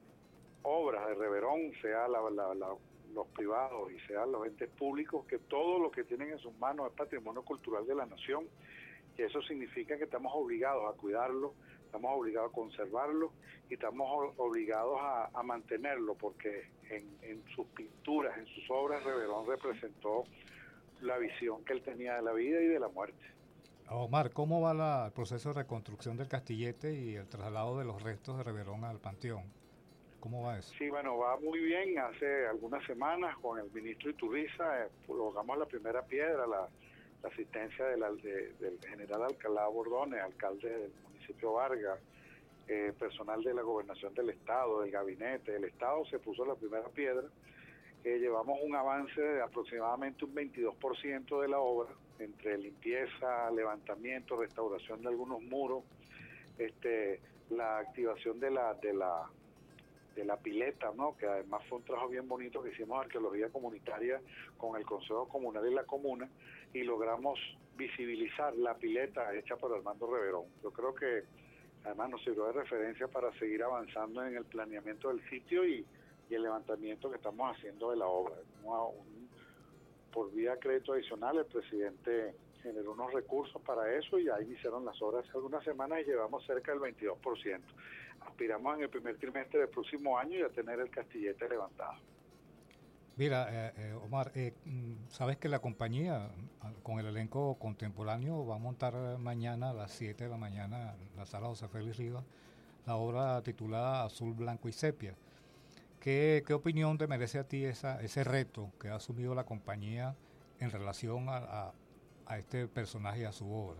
obras de Reverón, sea la, la, la, los privados y sean los entes públicos, que todo lo que tienen en sus manos es patrimonio cultural de la nación. Y eso significa que estamos obligados a cuidarlo, estamos obligados a conservarlo, y estamos obligados a, a mantenerlo, porque en, en sus pinturas, en sus obras, Reverón representó la visión que él tenía de la vida y de la muerte. Omar, ¿cómo va la, el proceso de reconstrucción del castillete y el traslado de los restos de Reverón al panteón? ¿Cómo va eso? Sí, bueno, va muy bien. Hace algunas semanas con el ministro Iturriza eh, colocamos la primera piedra, la la asistencia de la, de, del general Alcalá Bordones, alcalde del municipio Vargas, eh, personal de la gobernación del Estado, del gabinete del Estado, se puso la primera piedra, Eh, llevamos un avance de aproximadamente un veintidós por ciento de la obra, entre limpieza, levantamiento, restauración de algunos muros, este, la activación de la, de la, de la pileta, ¿no? Que además fue un trabajo bien bonito que hicimos arqueología comunitaria con el Consejo Comunal y la Comuna, y logramos visibilizar la pileta hecha por Armando Reverón. Yo creo que además nos sirvió de referencia para seguir avanzando en el planeamiento del sitio y, y el levantamiento que estamos haciendo de la obra. Un, por vía de crédito adicional, el presidente generó unos recursos para eso y ahí hicieron las obras hace algunas semanas y llevamos cerca del veintidós por ciento. Aspiramos en el primer trimestre del próximo año ya tener el castillete levantado. Mira, eh, eh, Omar, eh, sabes que la compañía con el elenco contemporáneo va a montar mañana a las siete de la mañana en la sala José Félix Rivas la obra titulada Azul, Blanco y Sepia. ¿Qué, qué opinión te merece a ti esa, ese reto que ha asumido la compañía en relación a, a, a este personaje y a su obra?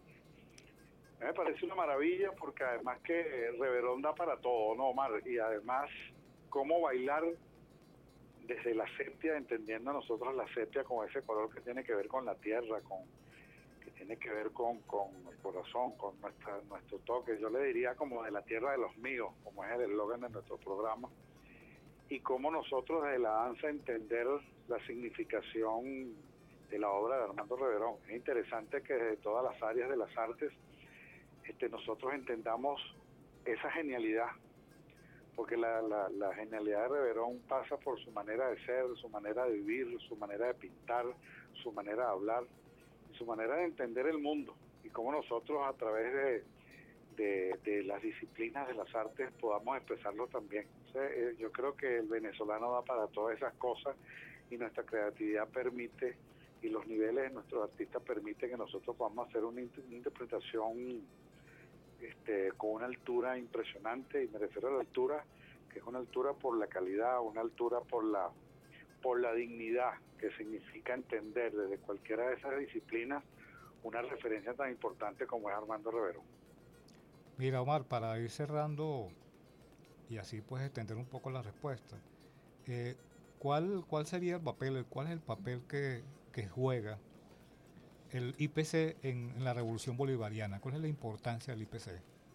Me parece una maravilla porque además que Reverón da para todo, ¿no, Omar? Y además, cómo bailar desde la sepia, entendiendo nosotros la sepia como ese color que tiene que ver con la tierra, con que tiene que ver con, con el corazón, con nuestra, nuestro toque. Yo le diría como de la tierra de los míos, como es el eslogan de nuestro programa. Y cómo nosotros desde la danza entender la significación de la obra de Armando Reverón. Es interesante que desde todas las áreas de las artes este, nosotros entendamos esa genialidad, porque la, la, la genialidad de Reverón pasa por su manera de ser, su manera de vivir, su manera de pintar, su manera de hablar, su manera de entender el mundo, y cómo nosotros a través de, de, de las disciplinas de las artes podamos expresarlo también. O sea, eh, yo creo que el venezolano da para todas esas cosas y nuestra creatividad permite, y los niveles de nuestros artistas permiten que nosotros podamos hacer una, una interpretación Este, con una altura impresionante, y me refiero a la altura que es una altura por la calidad, una altura por la por la dignidad, que significa entender desde cualquiera de esas disciplinas una referencia tan importante como es Armando Reverón. Mira, Omar, para ir cerrando y así puedes extender un poco la respuesta, eh, ¿cuál, cuál sería el papel, cuál es el papel que, que juega el I P C en, en la Revolución Bolivariana? ¿Cuál es la importancia del I P C?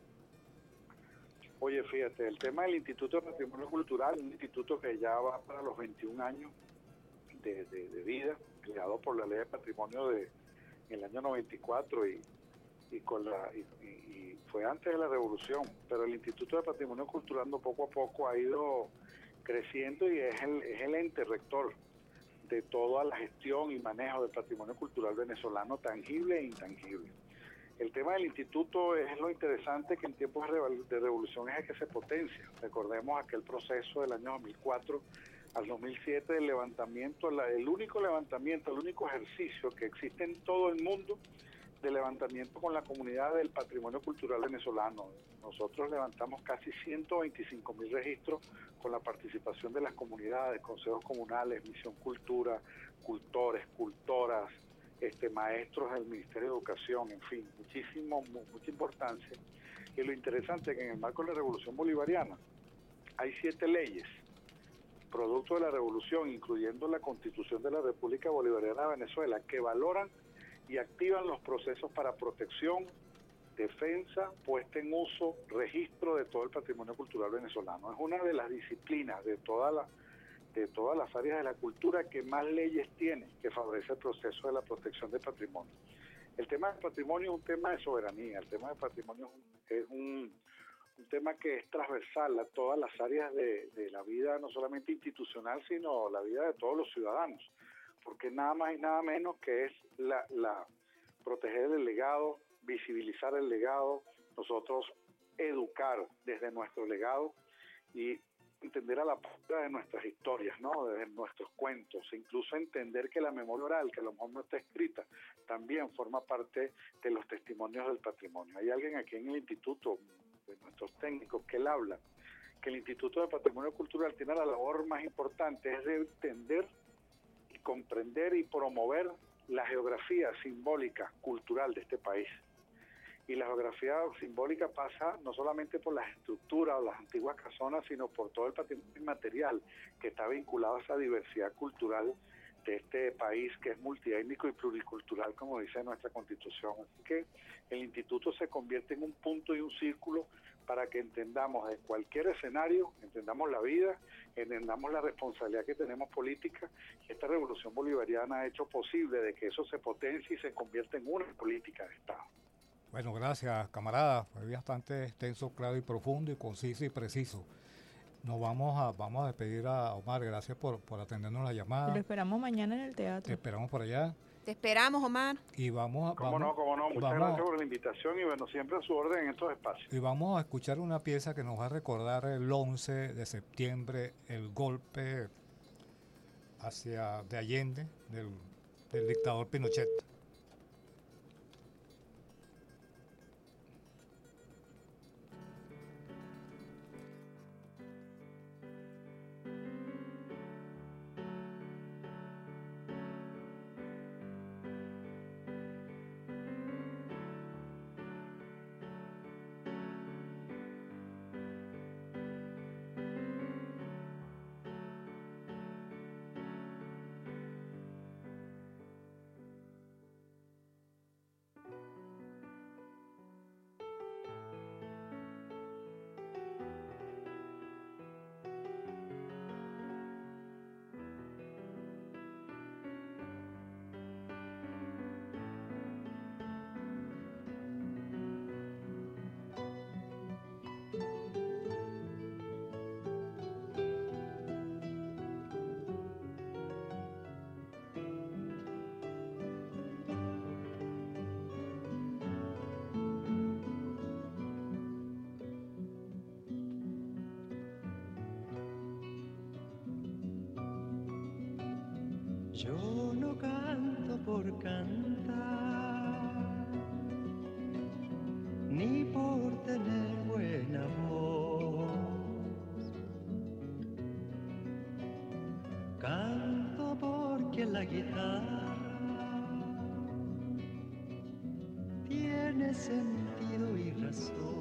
Oye, fíjate, el tema del Instituto de Patrimonio Cultural, un instituto que ya va para los veintiún años de, de, de vida, creado por la Ley de Patrimonio de en el año noventa y cuatro y, y, con la, y, y fue antes de la Revolución, pero el Instituto de Patrimonio Cultural poco a poco ha ido creciendo y es el, es el ente rector de toda la gestión y manejo del patrimonio cultural venezolano, tangible e intangible. El tema del instituto es lo interesante, que en tiempos de revolución es el que se potencia. Recordemos aquel proceso del año dos mil cuatro al dos mil siete del levantamiento, la, el único levantamiento, el único ejercicio que existe en todo el mundo de levantamiento con la comunidad del patrimonio cultural venezolano. Nosotros levantamos casi ciento veinticinco mil registros con la participación de las comunidades, consejos comunales, Misión Cultura, cultores, cultoras, este, maestros del Ministerio de Educación, en fin, muchísimo, mucha importancia. Y lo interesante es que en el marco de la Revolución Bolivariana hay siete leyes, producto de la Revolución, incluyendo la Constitución de la República Bolivariana de Venezuela, que valoran y activan los procesos para protección, defensa, puesta en uso, registro de todo el patrimonio cultural venezolano. Es una de las disciplinas de toda la de todas las áreas de la cultura que más leyes tiene, que favorece el proceso de la protección del patrimonio. El tema del patrimonio es un tema de soberanía, el tema del patrimonio es un, un tema que es transversal a todas las áreas de, de la vida, no solamente institucional, sino la vida de todos los ciudadanos, porque nada más y nada menos que es la, la proteger el legado, visibilizar el legado, nosotros educar desde nuestro legado y entender a la puerta de nuestras historias, ¿no? De nuestros cuentos, incluso entender que la memoria oral, que a lo mejor no está escrita, también forma parte de los testimonios del patrimonio. Hay alguien aquí en el instituto, de nuestros técnicos, que él habla, que el Instituto de Patrimonio Cultural tiene la labor más importante, es de entender y comprender y promover la geografía simbólica, cultural de este país. Y la geografía simbólica pasa no solamente por las estructuras o las antiguas casonas, sino por todo el patrimonio inmaterial que está vinculado a esa diversidad cultural de este país que es multiétnico y pluricultural, como dice nuestra Constitución. Así que el instituto se convierte en un punto y un círculo para que entendamos en cualquier escenario, entendamos la vida, entendamos la responsabilidad que tenemos política, y esta revolución bolivariana ha hecho posible de que eso se potencie y se convierta en una política de Estado. Bueno, gracias, camarada. Fue bastante extenso, claro y profundo y conciso y preciso. Nos vamos a vamos a despedir a Omar. Gracias por, por atendernos la llamada. Lo esperamos mañana en el teatro. Te esperamos por allá. Te esperamos, Omar. Y vamos a... Cómo vamos, no, cómo no. Muchas vamos, gracias por la invitación y bueno, siempre a su orden en estos espacios. Y vamos a escuchar una pieza que nos va a recordar el once de septiembre, el golpe hacia de Allende, del, del dictador Pinochet. Yo no canto por cantar, ni por tener buena voz. Canto porque la guitarra tiene sentido y razón.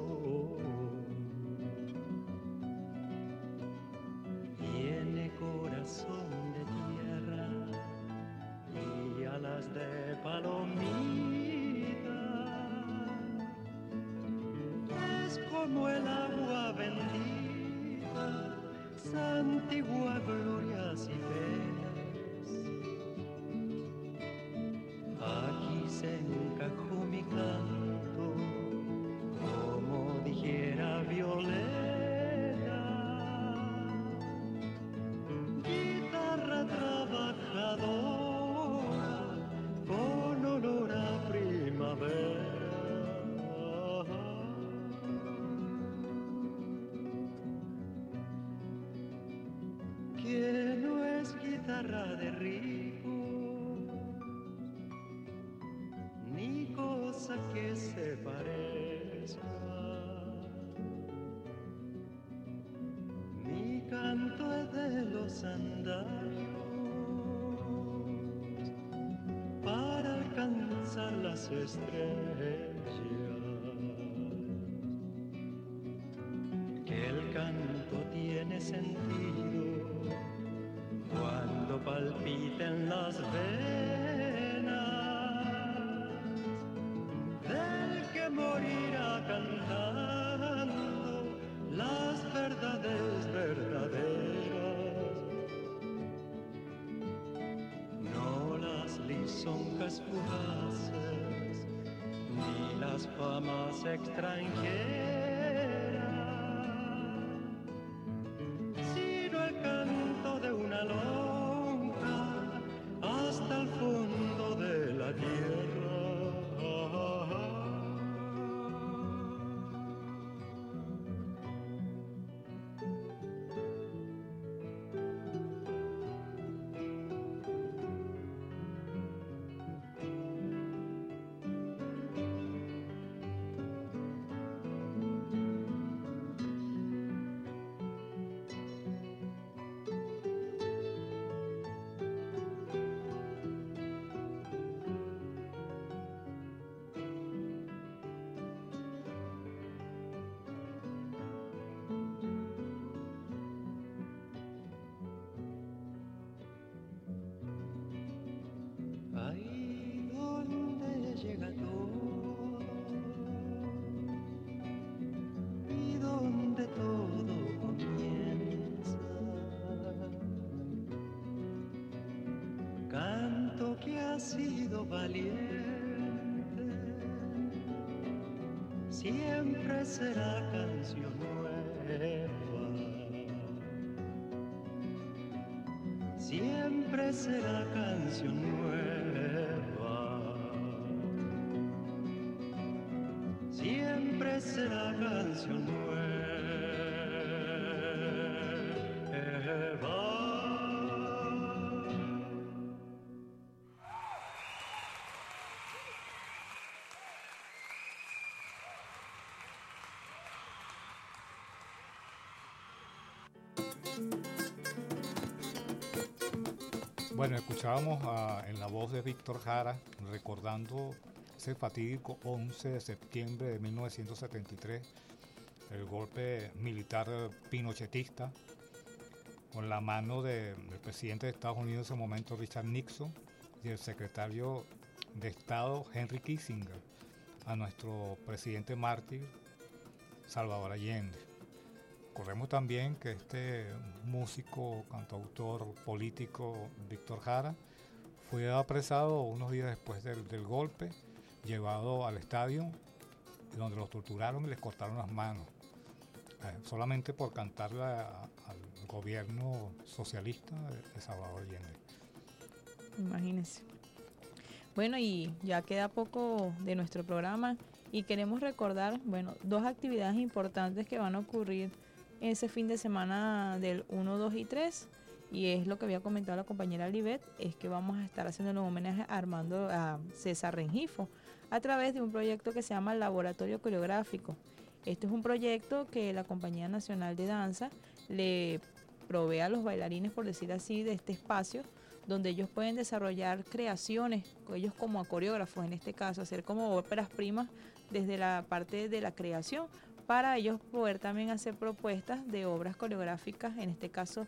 Tiene corazón de tierra y alas de palomita. Es como el agua bendita, santigua glorias y penas. Aquí se encajó mi canto, como dijera Violeta. Guitarra trabajadora, con olor a primavera. Que no es guitarra de rico, ni cosa que se parezca. Mi canto es de los andarios para alcanzar las estrellas. Que el canto tiene sentido cuando palpiten las venas del que morirá cantando las verdades verdaderas, no las lisonjas fugaces ni las famas extranjeras, sino el canto de una lonja hasta el fondo de la tierra. sido valiente, siempre será canción nueva, siempre será canción nueva, siempre será canción nueva. Bueno, escuchábamos a, en la voz de Víctor Jara, recordando ese fatídico once de septiembre de mil novecientos setenta y tres, el golpe militar pinochetista, con la mano de, del presidente de Estados Unidos en ese momento, Richard Nixon, y el secretario de Estado, Henry Kissinger, a nuestro presidente mártir, Salvador Allende. Recordemos también que este músico, cantautor, político, Víctor Jara, fue apresado unos días después del, del golpe, llevado al estadio, donde los torturaron y les cortaron las manos, eh, solamente por cantarle a, al gobierno socialista de, de Salvador Allende. Imagínense. Bueno, y ya queda poco de nuestro programa y queremos recordar, bueno, dos actividades importantes que van a ocurrir ese fin de semana del uno, dos y tres, y es lo que había comentado la compañera Libet, es que vamos a estar haciendo un homenaje a Armando, a César Rengifo, a través de un proyecto que se llama Laboratorio Coreográfico. Este es un proyecto que la Compañía Nacional de Danza le provee a los bailarines, por decir así, de este espacio, donde ellos pueden desarrollar creaciones, ellos como coreógrafos en este caso, hacer como óperas primas desde la parte de la creación, para ellos poder también hacer propuestas de obras coreográficas, en este caso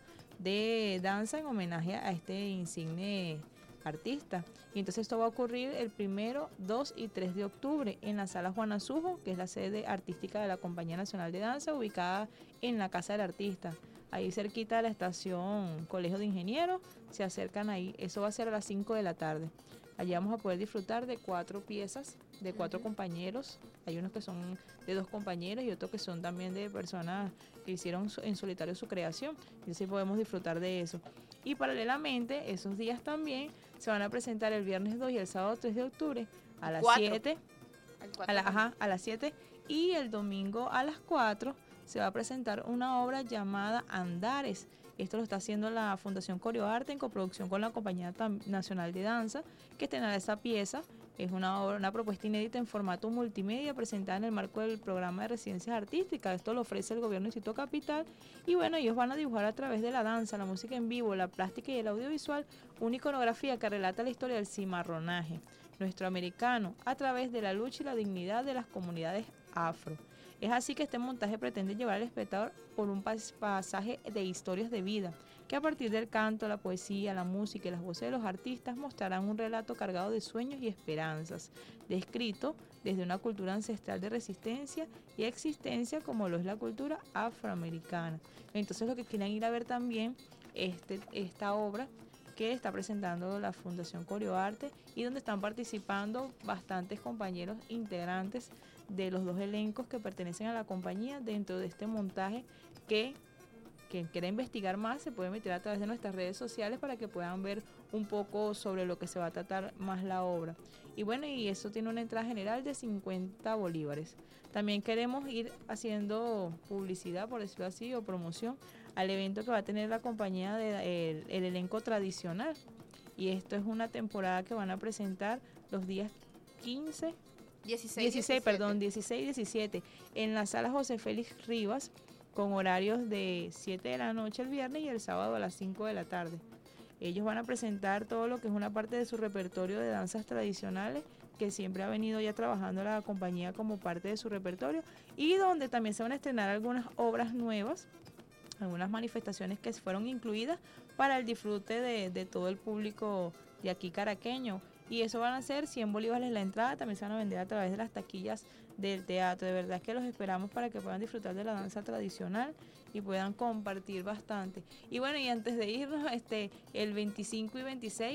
de danza, en homenaje a este insigne artista. Y entonces esto va a ocurrir el primero, dos y tres de octubre en la Sala Juan Azujo, que es la sede artística de la Compañía Nacional de Danza, ubicada en la Casa del Artista, ahí cerquita de la estación Colegio de Ingenieros. Se acercan ahí, eso va a ser a las cinco de la tarde. Allí vamos a poder disfrutar de cuatro piezas, de cuatro compañeros. Hay unos que son de dos compañeros y otros que son también de personas que hicieron en solitario su creación. Y así podemos disfrutar de eso. Y paralelamente, esos días también se van a presentar el viernes dos y el sábado tres de octubre a las siete. A, la, ajá, a las siete. Y el domingo a las cuatro se va a presentar una obra llamada Andares. Esto lo está haciendo la Fundación Coreoarte en coproducción con la Compañía Nacional de Danza, que estrenará esa pieza. Es una obra, una propuesta inédita en formato multimedia presentada en el marco del programa de residencias artísticas. Esto lo ofrece el Gobierno del Distrito Capital. Y bueno, ellos van a dibujar a través de la danza, la música en vivo, la plástica y el audiovisual una iconografía que relata la historia del cimarronaje nuestro americano a través de la lucha y la dignidad de las comunidades afro. Es así que este montaje pretende llevar al espectador por un pasaje de historias de vida, que a partir del canto, la poesía, la música y las voces de los artistas mostrarán un relato cargado de sueños y esperanzas, descrito desde una cultura ancestral de resistencia y existencia como lo es la cultura afroamericana. Entonces lo que quieren ir a ver también este, esta obra que está presentando la Fundación Coreoarte y donde están participando bastantes compañeros integrantes de los dos elencos que pertenecen a la compañía dentro de este montaje que quien quiera investigar más se puede meter a través de nuestras redes sociales para que puedan ver un poco sobre lo que se va a tratar más la obra. Y bueno, y eso tiene una entrada general de cincuenta bolívares. También queremos ir haciendo publicidad, por decirlo así, o promoción al evento que va a tener la compañía de el, el elenco tradicional. Y esto es una temporada que van a presentar los días quince, dieciséis, dieciséis, perdón, dieciséis y diecisiete en la sala José Félix Rivas, con horarios de siete de la noche el viernes y el sábado a las cinco de la tarde. Ellos van a presentar todo lo que es una parte de su repertorio de danzas tradicionales que siempre ha venido ya trabajando la compañía como parte de su repertorio y donde también se van a estrenar algunas obras nuevas, algunas manifestaciones que fueron incluidas para el disfrute de, de todo el público de aquí caraqueño. Y eso van a ser cien bolívares la entrada, también se van a vender a través de las taquillas del teatro. De verdad que los esperamos para que puedan disfrutar de la danza tradicional y puedan compartir bastante. Y bueno, y antes de irnos, este el veinticinco y veintiséis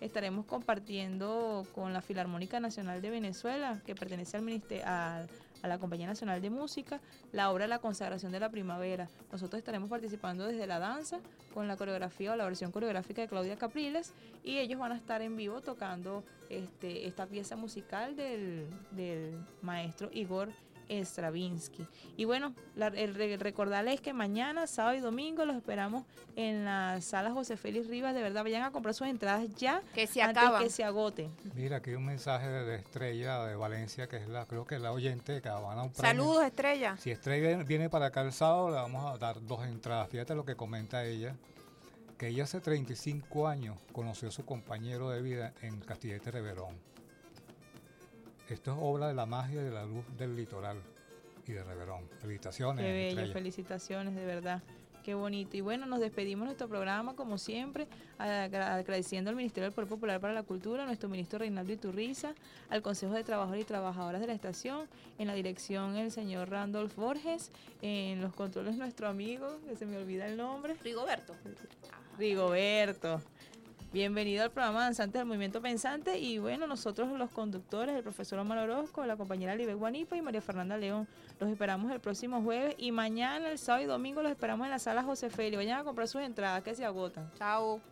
estaremos compartiendo con la Filarmónica Nacional de Venezuela, que pertenece al ministerio, a, a la Compañía Nacional de Música, la obra La Consagración de la Primavera. Nosotros estaremos participando desde la danza con la coreografía o la versión coreográfica de Claudia Capriles, y ellos van a estar en vivo tocando este, esta pieza musical del, del maestro Igor Stravinsky. Y bueno, la, el, el recordarles que mañana, sábado y domingo los esperamos en la sala José Félix Rivas. De verdad, vayan a comprar sus entradas ya, que se antes acaban. que se agoten. Mira, aquí hay un mensaje de Estrella de Valencia, que es la, creo que es la oyente, que van a un premio. Saludos, Estrella. Si Estrella viene para acá el sábado, le vamos a dar dos entradas. Fíjate lo que comenta ella, que ella hace treinta y cinco años conoció a su compañero de vida en Castillete Reverón. Esto es obra de la magia y de la luz del litoral y de Reverón. Felicitaciones. Qué bello, Estrella. felicitaciones, de verdad. Qué bonito. Y bueno, nos despedimos de nuestro programa, como siempre, agra- agradeciendo al Ministerio del Poder Popular para la Cultura, a nuestro ministro Reinaldo Iturriza, al Consejo de Trabajadores y Trabajadoras de la estación, en la dirección el señor Randolph Borges, en los controles nuestro amigo, que se me olvida el nombre. Rigoberto. Rigoberto. Bienvenido al programa Danzantes del Movimiento Pensante, y bueno, nosotros los conductores, el profesor Omar Orozco, la compañera Libet Guanipa y María Fernanda León, los esperamos el próximo jueves, y mañana, el sábado y domingo, los esperamos en la sala José Félix. Vayan a comprar sus entradas que se agotan. Chao.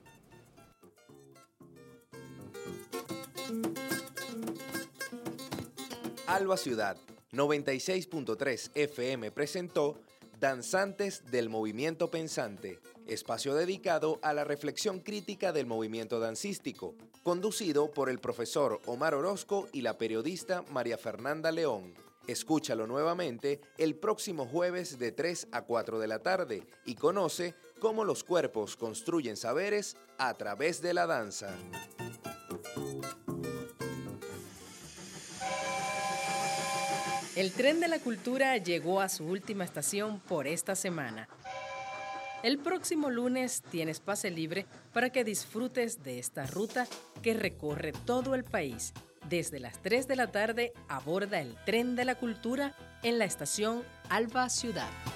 Alba Ciudad noventa y seis punto tres F M presentó Danzantes del Movimiento Pensante, espacio dedicado a la reflexión crítica del movimiento dancístico, conducido por el profesor Omar Orozco y la periodista María Fernanda León. Escúchalo nuevamente el próximo jueves de tres a cuatro de la tarde y conoce cómo los cuerpos construyen saberes a través de la danza. El tren de la cultura llegó a su última estación por esta semana. El próximo lunes tienes pase libre para que disfrutes de esta ruta que recorre todo el país. Desde las tres de la tarde aborda el tren de la cultura en la estación Alba Ciudad.